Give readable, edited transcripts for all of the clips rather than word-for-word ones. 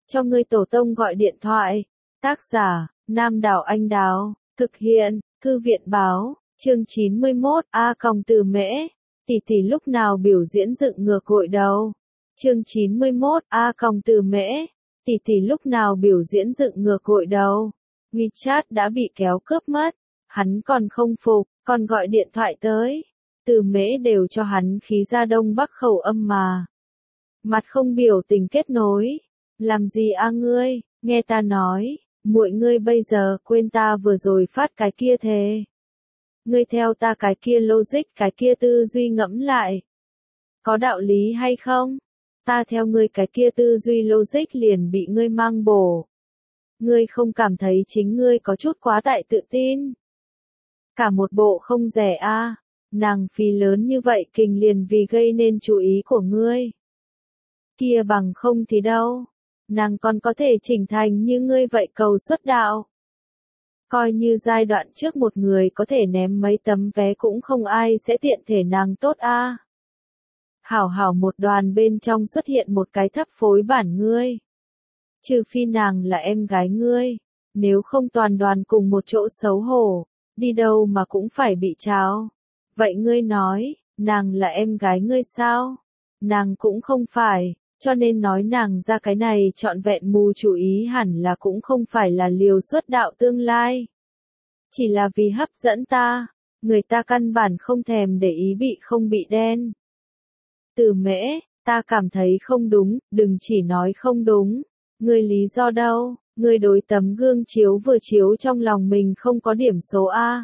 cho ngươi tổ tông gọi điện thoại. Tác giả, Nam Đảo Anh Đào, thực hiện, Thư viện báo, chương 91, Từ Mễ, tỷ tỷ lúc nào biểu diễn dựng ngược gội đầu. Chương 91, Từ Mễ, tỷ tỷ lúc nào biểu diễn dựng ngược gội đầu. WeChat đã bị kéo cướp mất, hắn còn không phục, còn gọi điện thoại tới. Từ Mễ đều cho hắn khí ra đông bắc khẩu âm mà. Mặt không biểu tình kết nối. Làm gì ngươi, nghe ta nói, muội ngươi bây giờ quên ta vừa rồi phát cái kia thề. Ngươi theo ta cái kia logic cái kia tư duy ngẫm lại. Có đạo lý hay không? Ta theo ngươi cái kia tư duy logic liền bị ngươi mang bổ. Ngươi không cảm thấy chính ngươi có chút quá đại tự tin? Cả một bộ không rẻ a, nàng phí lớn như vậy kình liền vì gây nên chú ý của ngươi. Kia bằng không thì đâu, nàng còn có thể chỉnh thành như ngươi vậy cầu xuất đạo. Coi như giai đoạn trước một người có thể ném mấy tấm vé cũng không ai sẽ tiện thể nàng tốt a. Hảo hảo một đoàn bên trong xuất hiện một cái thấp phối bản ngươi. Trừ phi nàng là em gái ngươi, nếu không toàn đoàn cùng một chỗ xấu hổ, đi đâu mà cũng phải bị tráo. Vậy ngươi nói, nàng là em gái ngươi sao? Nàng cũng không phải, cho nên nói nàng ra cái này trọn vẹn mù chủ ý hẳn là cũng không phải là liều xuất đạo tương lai. Chỉ là vì hấp dẫn ta, người ta căn bản không thèm để ý bị không bị đen. Từ Mễ, ta cảm thấy không đúng, đừng chỉ nói không đúng. Ngươi lý do đâu? Ngươi đối tấm gương chiếu vừa chiếu trong lòng mình không có điểm số A.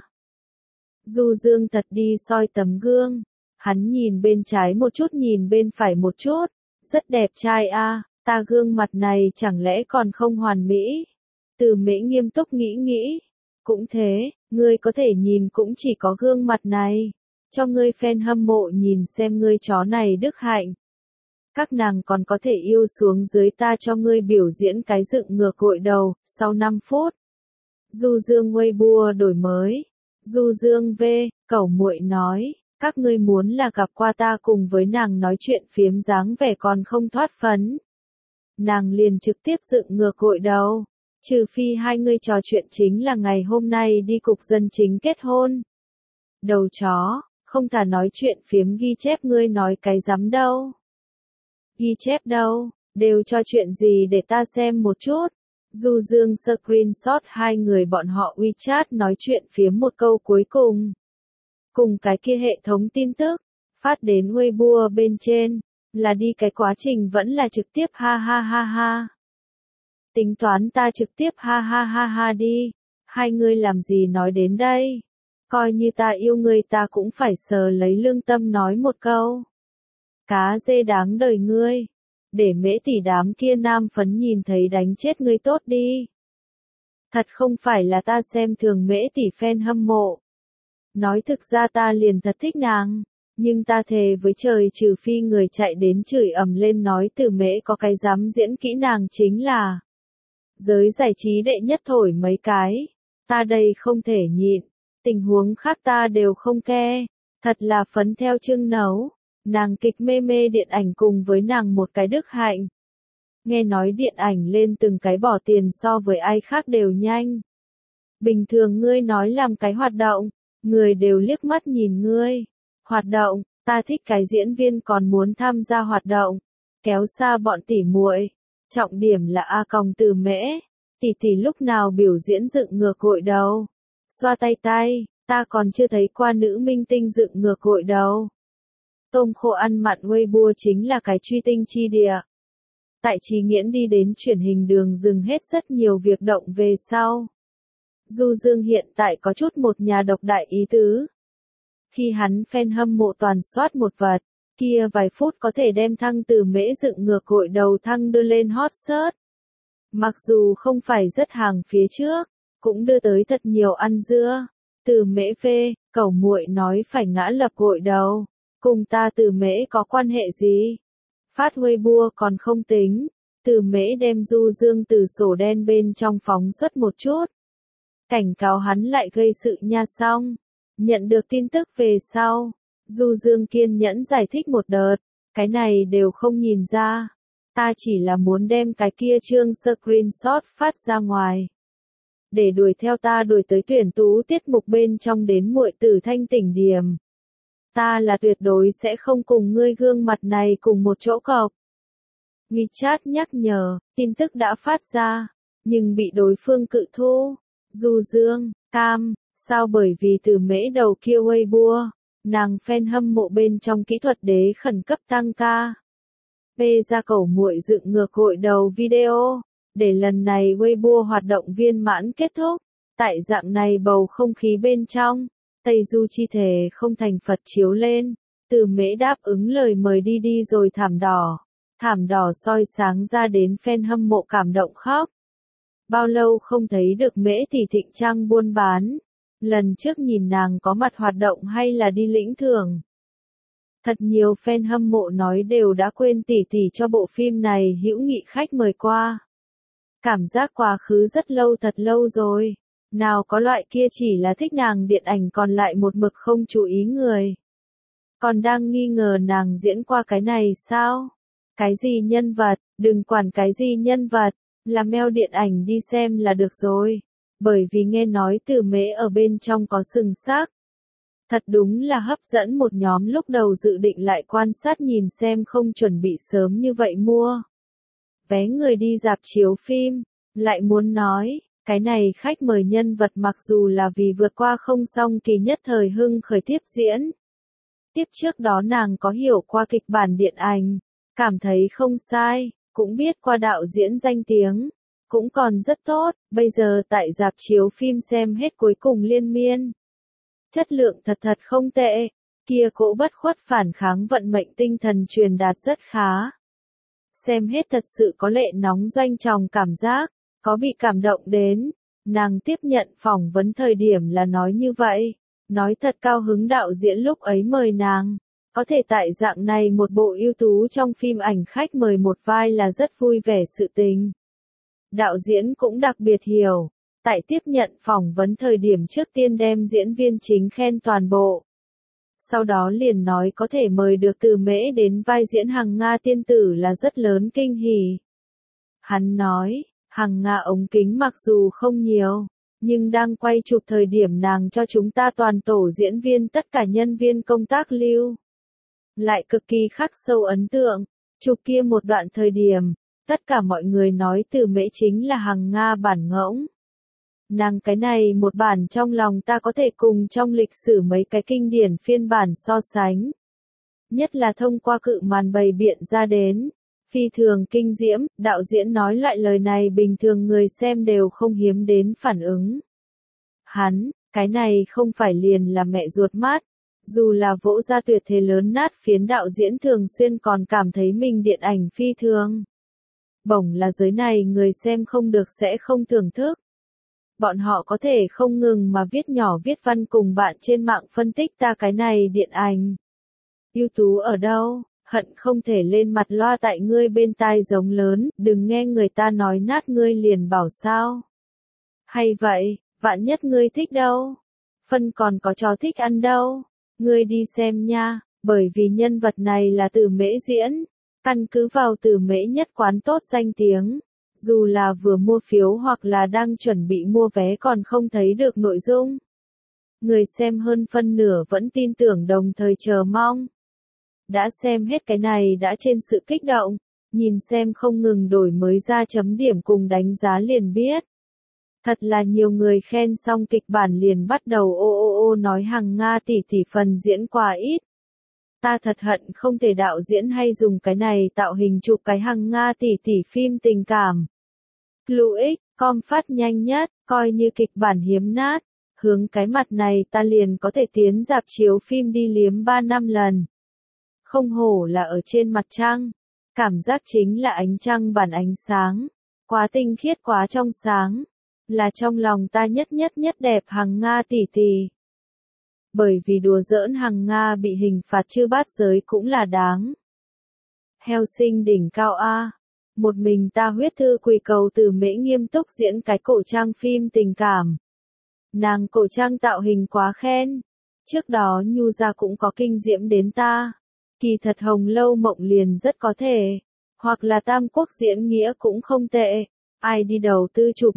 Du Dương thật đi soi tấm gương. Hắn nhìn bên trái một chút nhìn bên phải một chút. Rất đẹp trai A, ta gương mặt này chẳng lẽ còn không hoàn mỹ? Từ Mễ nghiêm túc nghĩ. Cũng thế, ngươi có thể nhìn cũng chỉ có gương mặt này. Cho ngươi fan hâm mộ nhìn xem ngươi chó này đức hạnh. Các nàng còn có thể yêu xuống dưới ta cho ngươi biểu diễn cái dựng ngược gội đầu, sau 5 phút. Du Dương Weibo đổi mới. Du Dương V, cẩu muội nói, các ngươi muốn là gặp qua ta cùng với nàng nói chuyện phiếm dáng vẻ còn không thoát phấn. Nàng liền trực tiếp dựng ngược gội đầu. Trừ phi hai ngươi trò chuyện chính là ngày hôm nay đi cục dân chính kết hôn. Đầu chó, không thà nói chuyện phiếm ghi chép ngươi nói cái rắm đâu. Ghi chép đâu, đều cho chuyện gì để ta xem một chút. Du Dương screenshot hai người bọn họ WeChat nói chuyện phiếm một câu cuối cùng. Cùng cái kia hệ thống tin tức, phát đến Weibo bên trên, là đi cái quá trình vẫn là trực tiếp ha ha ha ha. Tính toán ta trực tiếp ha ha ha ha đi, hai người làm gì nói đến đây. Coi như ta yêu người ta cũng phải sờ lấy lương tâm nói một câu. Cá dê đáng đời ngươi. Để Mễ tỷ đám kia nam phấn nhìn thấy đánh chết ngươi tốt đi. Thật không phải là ta xem thường Mễ tỷ fan hâm mộ. Nói thực ra ta liền thật thích nàng. Nhưng ta thề với trời trừ phi người chạy đến chửi ầm lên nói Từ Mễ có cái dám diễn kỹ nàng chính là. Giới giải trí đệ nhất thổi mấy cái. Ta đây không thể nhịn. Tình huống khác ta đều không ke. Thật là phấn theo chương nấu. Nàng kịch mê điện ảnh cùng với nàng một cái đức hạnh. Nghe nói điện ảnh lên từng cái bỏ tiền so với ai khác đều nhanh. Bình thường ngươi nói làm cái hoạt động, người đều liếc mắt nhìn ngươi. Hoạt động, ta thích cái diễn viên còn muốn tham gia hoạt động. Kéo xa bọn tỉ muội. Trọng điểm là Từ Mễ. Tỷ tỷ lúc nào biểu diễn dựng ngược gội đầu. Xoa tay, ta còn chưa thấy qua nữ minh tinh dựng ngược gội đầu. Tôm khô ăn mặn Weibo chính là cái truy tinh chi địa. Tại Trí Nghiễn đi đến truyền hình đường dừng hết rất nhiều việc động về sau. Du Dương hiện tại có chút một nhà độc đại ý tứ. Khi hắn fan hâm mộ toàn soát một vật, kia vài phút có thể đem Từ Mễ dựng ngược gội đầu đưa lên hot search. Mặc dù không phải rất hàng phía trước, cũng đưa tới thật nhiều ăn dưa. Từ Mễ phê, cẩu muội nói phải ngã lập gội đầu. Cùng ta Từ Mễ có quan hệ gì? Phát Weibo còn không tính. Từ Mễ đem Du Dương từ sổ đen bên trong phóng xuất một chút. Cảnh cáo hắn lại gây sự nha xong. Nhận được tin tức về sau. Du Dương kiên nhẫn giải thích một đợt. Cái này đều không nhìn ra. Ta chỉ là muốn đem cái kia chương screenshot phát ra ngoài. Để đuổi theo ta đuổi tới tuyển tú tiết mục bên trong đến muội tử thanh tỉnh điểm. Ta là tuyệt đối sẽ không cùng ngươi gương mặt này cùng một chỗ cọc. WeChat nhắc nhở, tin tức đã phát ra, nhưng bị đối phương cự thu. Du Dương, cam, sao bởi vì từ mễ đầu kia Weibo, nàng fan hâm mộ bên trong kỹ thuật đế khẩn cấp tăng ca. P ra cầu muội dựng ngược hội đầu video, để lần này Weibo hoạt động viên mãn kết thúc. Tại dạng này bầu không khí bên trong, Tây Du chi thể không thành Phật chiếu lên, từ mễ đáp ứng lời mời đi đi rồi thảm đỏ soi sáng ra đến fan hâm mộ cảm động khóc. Bao lâu không thấy được mễ thì thịnh trang buôn bán, lần trước nhìn nàng có mặt hoạt động hay là đi lĩnh thưởng. Thật nhiều fan hâm mộ nói đều đã quên tỉ tỉ cho bộ phim này hữu nghị khách mời qua. Cảm giác quá khứ rất lâu thật lâu rồi, nào có loại kia chỉ là thích nàng điện ảnh còn lại một mực không chú ý người. Còn đang nghi ngờ nàng diễn qua cái này sao? Cái gì nhân vật, đừng quản cái gì nhân vật, làm meo điện ảnh đi xem là được rồi. Bởi vì nghe nói từ mễ ở bên trong có sừng sắc. Thật đúng là hấp dẫn một nhóm lúc đầu dự định lại quan sát nhìn xem không chuẩn bị sớm như vậy mua vé người đi rạp chiếu phim, lại muốn nói, cái này khách mời nhân vật mặc dù là vì vượt qua không xong kỳ nhất thời hưng khởi tiếp diễn. Tiếp trước đó nàng có hiểu qua kịch bản điện ảnh, cảm thấy không sai, cũng biết qua đạo diễn danh tiếng, cũng còn rất tốt, bây giờ tại rạp chiếu phim xem hết cuối cùng liên miên. Chất lượng thật không tệ, kia cỗ bất khuất phản kháng vận mệnh tinh thần truyền đạt rất khá. Xem hết thật sự có lệ nóng doanh tròng cảm giác, có bị cảm động đến. Nàng tiếp nhận phỏng vấn thời điểm là nói như vậy, nói thật cao hứng đạo diễn lúc ấy mời nàng. Có thể tại dạng này một bộ ưu tú trong phim ảnh khách mời một vai là rất vui vẻ sự tình. Đạo diễn cũng đặc biệt hiểu, tại tiếp nhận phỏng vấn thời điểm trước tiên đem diễn viên chính khen toàn bộ. Sau đó liền nói có thể mời được từ mễ đến vai diễn Hằng Nga tiên tử là rất lớn kinh hỉ. Hắn nói, Hằng Nga ống kính mặc dù không nhiều, nhưng đang quay chụp thời điểm nàng cho chúng ta toàn tổ diễn viên tất cả nhân viên công tác lưu. Lại cực kỳ khắc sâu ấn tượng, chụp kia một đoạn thời điểm, tất cả mọi người nói từ mễ chính là Hằng Nga bản ngỗng. Nàng cái này một bản trong lòng ta có thể cùng trong lịch sử mấy cái kinh điển phiên bản so sánh. Nhất là thông qua cự màn bày biện ra đến. Phi thường kinh diễm, đạo diễn nói loại lời này bình thường người xem đều không hiếm đến phản ứng. Hắn, cái này không phải liền là mẹ ruột mát. Dù là vỗ ra tuyệt thế lớn nát phiến đạo diễn thường xuyên còn cảm thấy mình điện ảnh phi thường. Bổng là giới này người xem không được sẽ không thưởng thức. Bọn họ có thể không ngừng mà viết nhỏ viết văn cùng bạn trên mạng phân tích ta cái này điện ảnh. Ưu tú ở đâu, hận không thể lên mặt loa tại ngươi bên tai giống lớn, đừng nghe người ta nói nát ngươi liền bảo sao. Hay vậy, vạn nhất ngươi thích đâu. Phân còn có chó thích ăn đâu. Ngươi đi xem nha, bởi vì nhân vật này là từ mễ diễn. Căn cứ vào từ mễ nhất quán tốt danh tiếng. Dù là vừa mua phiếu hoặc là đang chuẩn bị mua vé còn không thấy được nội dung. Người xem hơn phân nửa vẫn tin tưởng đồng thời chờ mong. Đã xem hết cái này đã trên sự kích động, nhìn xem không ngừng đổi mới ra chấm điểm cùng đánh giá liền biết. Thật là nhiều người khen xong kịch bản liền bắt đầu ô nói Hằng Nga tỷ tỷ phần diễn quá ít. Ta thật hận không thể đạo diễn hay dùng cái này tạo hình chụp cái Hằng Nga tỷ tỷ phim tình cảm. Clux, com phát nhanh nhất, coi như kịch bản hiếm nát, hướng cái mặt này ta liền có thể tiến rạp chiếu phim đi liếm 3 năm lần. Không hổ là ở trên mặt trăng, cảm giác chính là ánh trăng bản ánh sáng, quá tinh khiết quá trong sáng, là trong lòng ta nhất đẹp Hằng Nga tỷ tỷ. Bởi vì đùa giỡn Hằng Nga bị hình phạt chư bát giới cũng là đáng. Heo sinh đỉnh cao A. Một mình ta huyết thư quỳ cầu từ mễ nghiêm túc diễn cái cổ trang phim tình cảm. Nàng cổ trang tạo hình quá khen. Trước đó Nhu gia cũng có kinh diễm đến ta. Kỳ thật Hồng Lâu Mộng liền rất có thể. Hoặc là Tam Quốc diễn nghĩa cũng không tệ. Ai đi đầu tư chụp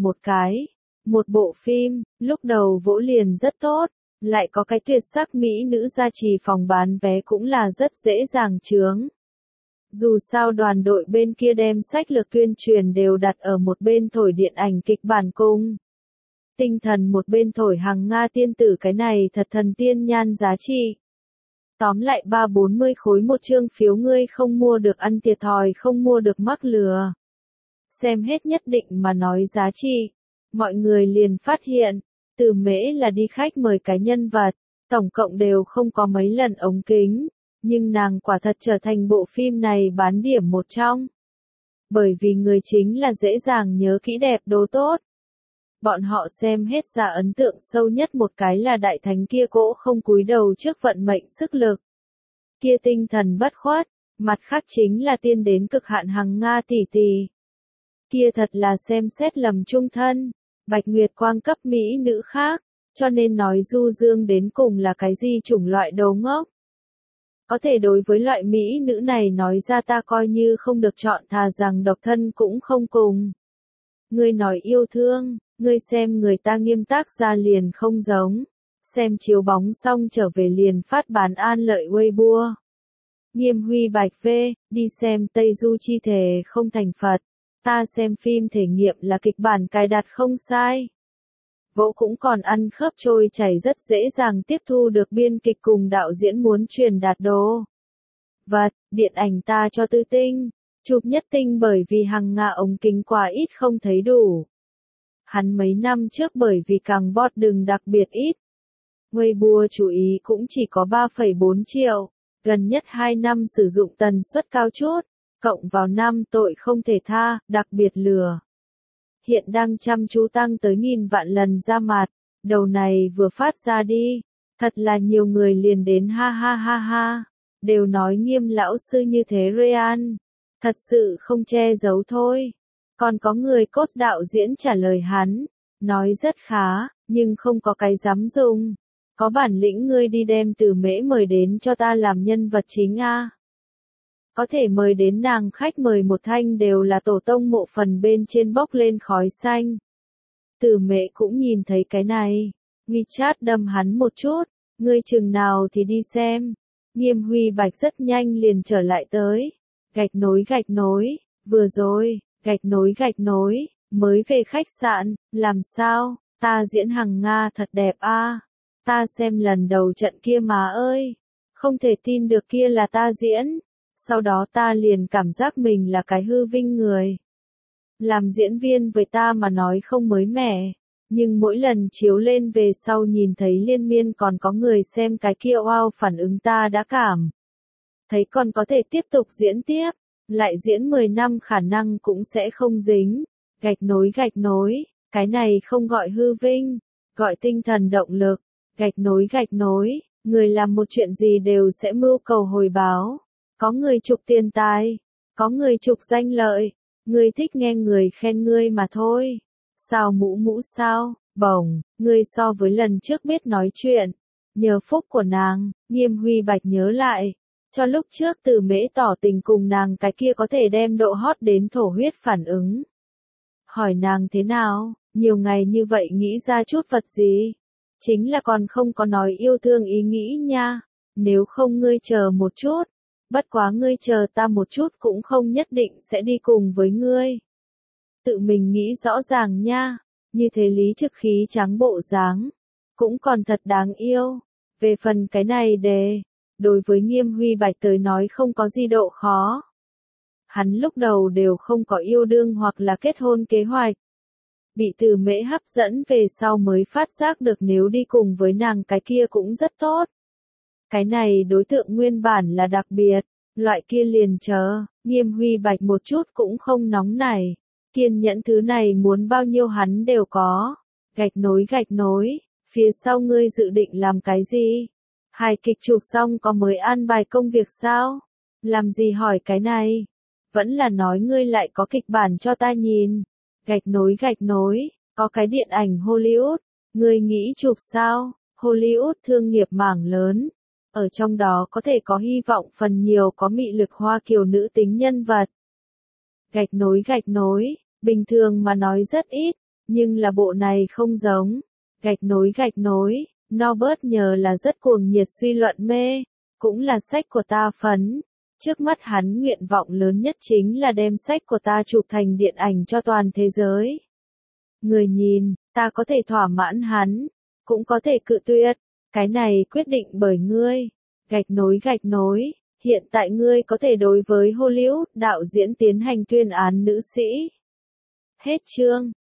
một bộ phim, lúc đầu vỗ liền rất tốt, lại có cái tuyệt sắc mỹ nữ gia trì phòng bán vé cũng là rất dễ dàng chướng. Dù sao đoàn đội bên kia đem sách lược tuyên truyền đều đặt ở một bên thổi điện ảnh kịch bản cung. Tinh thần một bên thổi Hằng Nga tiên tử, cái này thật thần tiên nhan giá trị. Tóm lại 30-40 khối một chương phiếu ngươi không mua được ăn thiệt thòi, không mua được mắc lừa. Xem hết nhất định mà nói giá trị. Mọi người liền phát hiện, Từ Mễ là đi khách mời cái nhân vật, tổng cộng đều không có mấy lần ống kính, nhưng nàng quả thật trở thành bộ phim này bán điểm một trong. Bởi vì người chính là dễ dàng nhớ kỹ đẹp đồ tốt. Bọn họ xem hết ra ấn tượng sâu nhất một cái là đại thánh kia cỗ không cúi đầu trước vận mệnh sức lực. Kia tinh thần bất khuất, mặt khác chính là tiên đến cực hạn Hằng Nga tỷ tỷ. Kia thật là xem xét lầm chung thân, Bạch Nguyệt Quang cấp mỹ nữ khác, cho nên nói Du Dương đến cùng là cái gì chủng loại đồ ngốc. Có thể đối với loại mỹ nữ này nói ra ta coi như không được chọn, thà rằng độc thân cũng không cùng. Ngươi nói yêu thương, ngươi xem người ta Nghiêm tác gia liền không giống. Xem chiếu bóng xong trở về liền phát bán an lợi Weibo. Nghiêm Huy Bạch V, đi xem Tây Du chi thể không thành Phật. Ta xem phim thể nghiệm là kịch bản cài đặt không sai. Vỗ cũng còn ăn khớp trôi chảy, rất dễ dàng tiếp thu được biên kịch cùng đạo diễn muốn truyền đạt đồ. Vật, điện ảnh ta cho tư tinh, chụp nhất tinh bởi vì Hằng Nga ống kính quá ít không thấy đủ. Hắn mấy năm trước bởi vì càng bót đường đặc biệt ít. Weibo chú ý cũng chỉ có 3,4 triệu, gần nhất 2 năm sử dụng tần suất cao chút, cộng vào năm tội không thể tha, đặc biệt lừa. Hiện đang chăm chú tăng tới 1000 vạn lần ra mặt, đầu này vừa phát ra đi, thật là nhiều người liền đến ha ha ha ha, đều nói Nghiêm lão sư như thế real, thật sự không che giấu thôi. Còn có người cốt đạo diễn trả lời hắn, nói rất khá, nhưng không có cái dám dùng. Có bản lĩnh ngươi đi đem Từ Mễ mời đến cho ta làm nhân vật chính a. Có thể mời đến nàng khách mời một thanh đều là tổ tông mộ phần bên trên bốc lên khói xanh. Từ Mễ cũng nhìn thấy cái này, WeChat đâm hắn một chút, ngươi chừng nào thì đi xem. Nghiêm Huy Bạch rất nhanh liền trở lại tới. Gạch nối, vừa rồi, gạch nối, mới về khách sạn, làm sao, ta diễn Hằng Nga thật đẹp a. Ta xem lần đầu trận kia mà ơi, không thể tin được kia là ta diễn. Sau đó ta liền cảm giác mình là cái hư vinh người. Làm diễn viên với ta mà nói không mới mẻ, nhưng mỗi lần chiếu lên về sau nhìn thấy liên miên còn có người xem cái kia wow, phản ứng ta đã cảm thấy còn có thể tiếp tục diễn tiếp, lại diễn 10 năm khả năng cũng sẽ không dính. Gạch nối, cái này không gọi hư vinh, gọi tinh thần động lực. Gạch nối, người làm một chuyện gì đều sẽ mưu cầu hồi báo. Có người trục tiền tài, có người trục danh lợi, người thích nghe người khen ngươi mà thôi. Sao mũ sao, bổng, ngươi so với lần trước biết nói chuyện. Nhờ phúc của nàng, Nghiêm Huy Bạch nhớ lại. Cho lúc trước Từ Mễ tỏ tình cùng nàng cái kia có thể đem độ hot đến thổ huyết phản ứng. Hỏi nàng thế nào, nhiều ngày như vậy nghĩ ra chút vật gì? Chính là còn không có nói yêu thương ý nghĩ nha. Nếu không ngươi chờ một chút. Bất quá ngươi chờ ta một chút cũng không nhất định sẽ đi cùng với ngươi. Tự mình nghĩ rõ ràng nha. Như thế lý trực khí trắng bộ dáng. Cũng còn thật đáng yêu. Về phần cái này đối với Nghiêm Huy Bạch tới nói không có gì độ khó. Hắn lúc đầu đều không có yêu đương hoặc là kết hôn kế hoạch. Bị Từ Mễ hấp dẫn về sau mới phát giác được nếu đi cùng với nàng cái kia cũng rất tốt. Cái này đối tượng nguyên bản là đặc biệt, loại kia liền chờ, Nghiêm Huy Bạch một chút cũng không nóng nảy. Kiên nhẫn thứ này muốn bao nhiêu hắn đều có. Gạch nối, phía sau ngươi dự định làm cái gì? Hài kịch chụp xong có mới an bài công việc sao? Làm gì hỏi cái này? Vẫn là nói ngươi lại có kịch bản cho ta nhìn. Gạch nối, có cái điện ảnh Hollywood, ngươi nghĩ chụp sao? Hollywood thương nghiệp mảng lớn. Ở trong đó có thể có hy vọng phần nhiều có mị lực hoa kiều nữ tính nhân vật. Gạch nối, bình thường mà nói rất ít, nhưng là bộ này không giống. Gạch nối, Norbert nhờ là rất cuồng nhiệt suy luận mê, cũng là sách của ta phấn. Trước mắt hắn nguyện vọng lớn nhất chính là đem sách của ta chụp thành điện ảnh cho toàn thế giới. Người nhìn, ta có thể thỏa mãn hắn, cũng có thể cự tuyệt, cái này quyết định bởi ngươi. Gạch nối, hiện tại ngươi có thể đối với Hollywood đạo diễn tiến hành tuyên án nữ sĩ. Hết chương.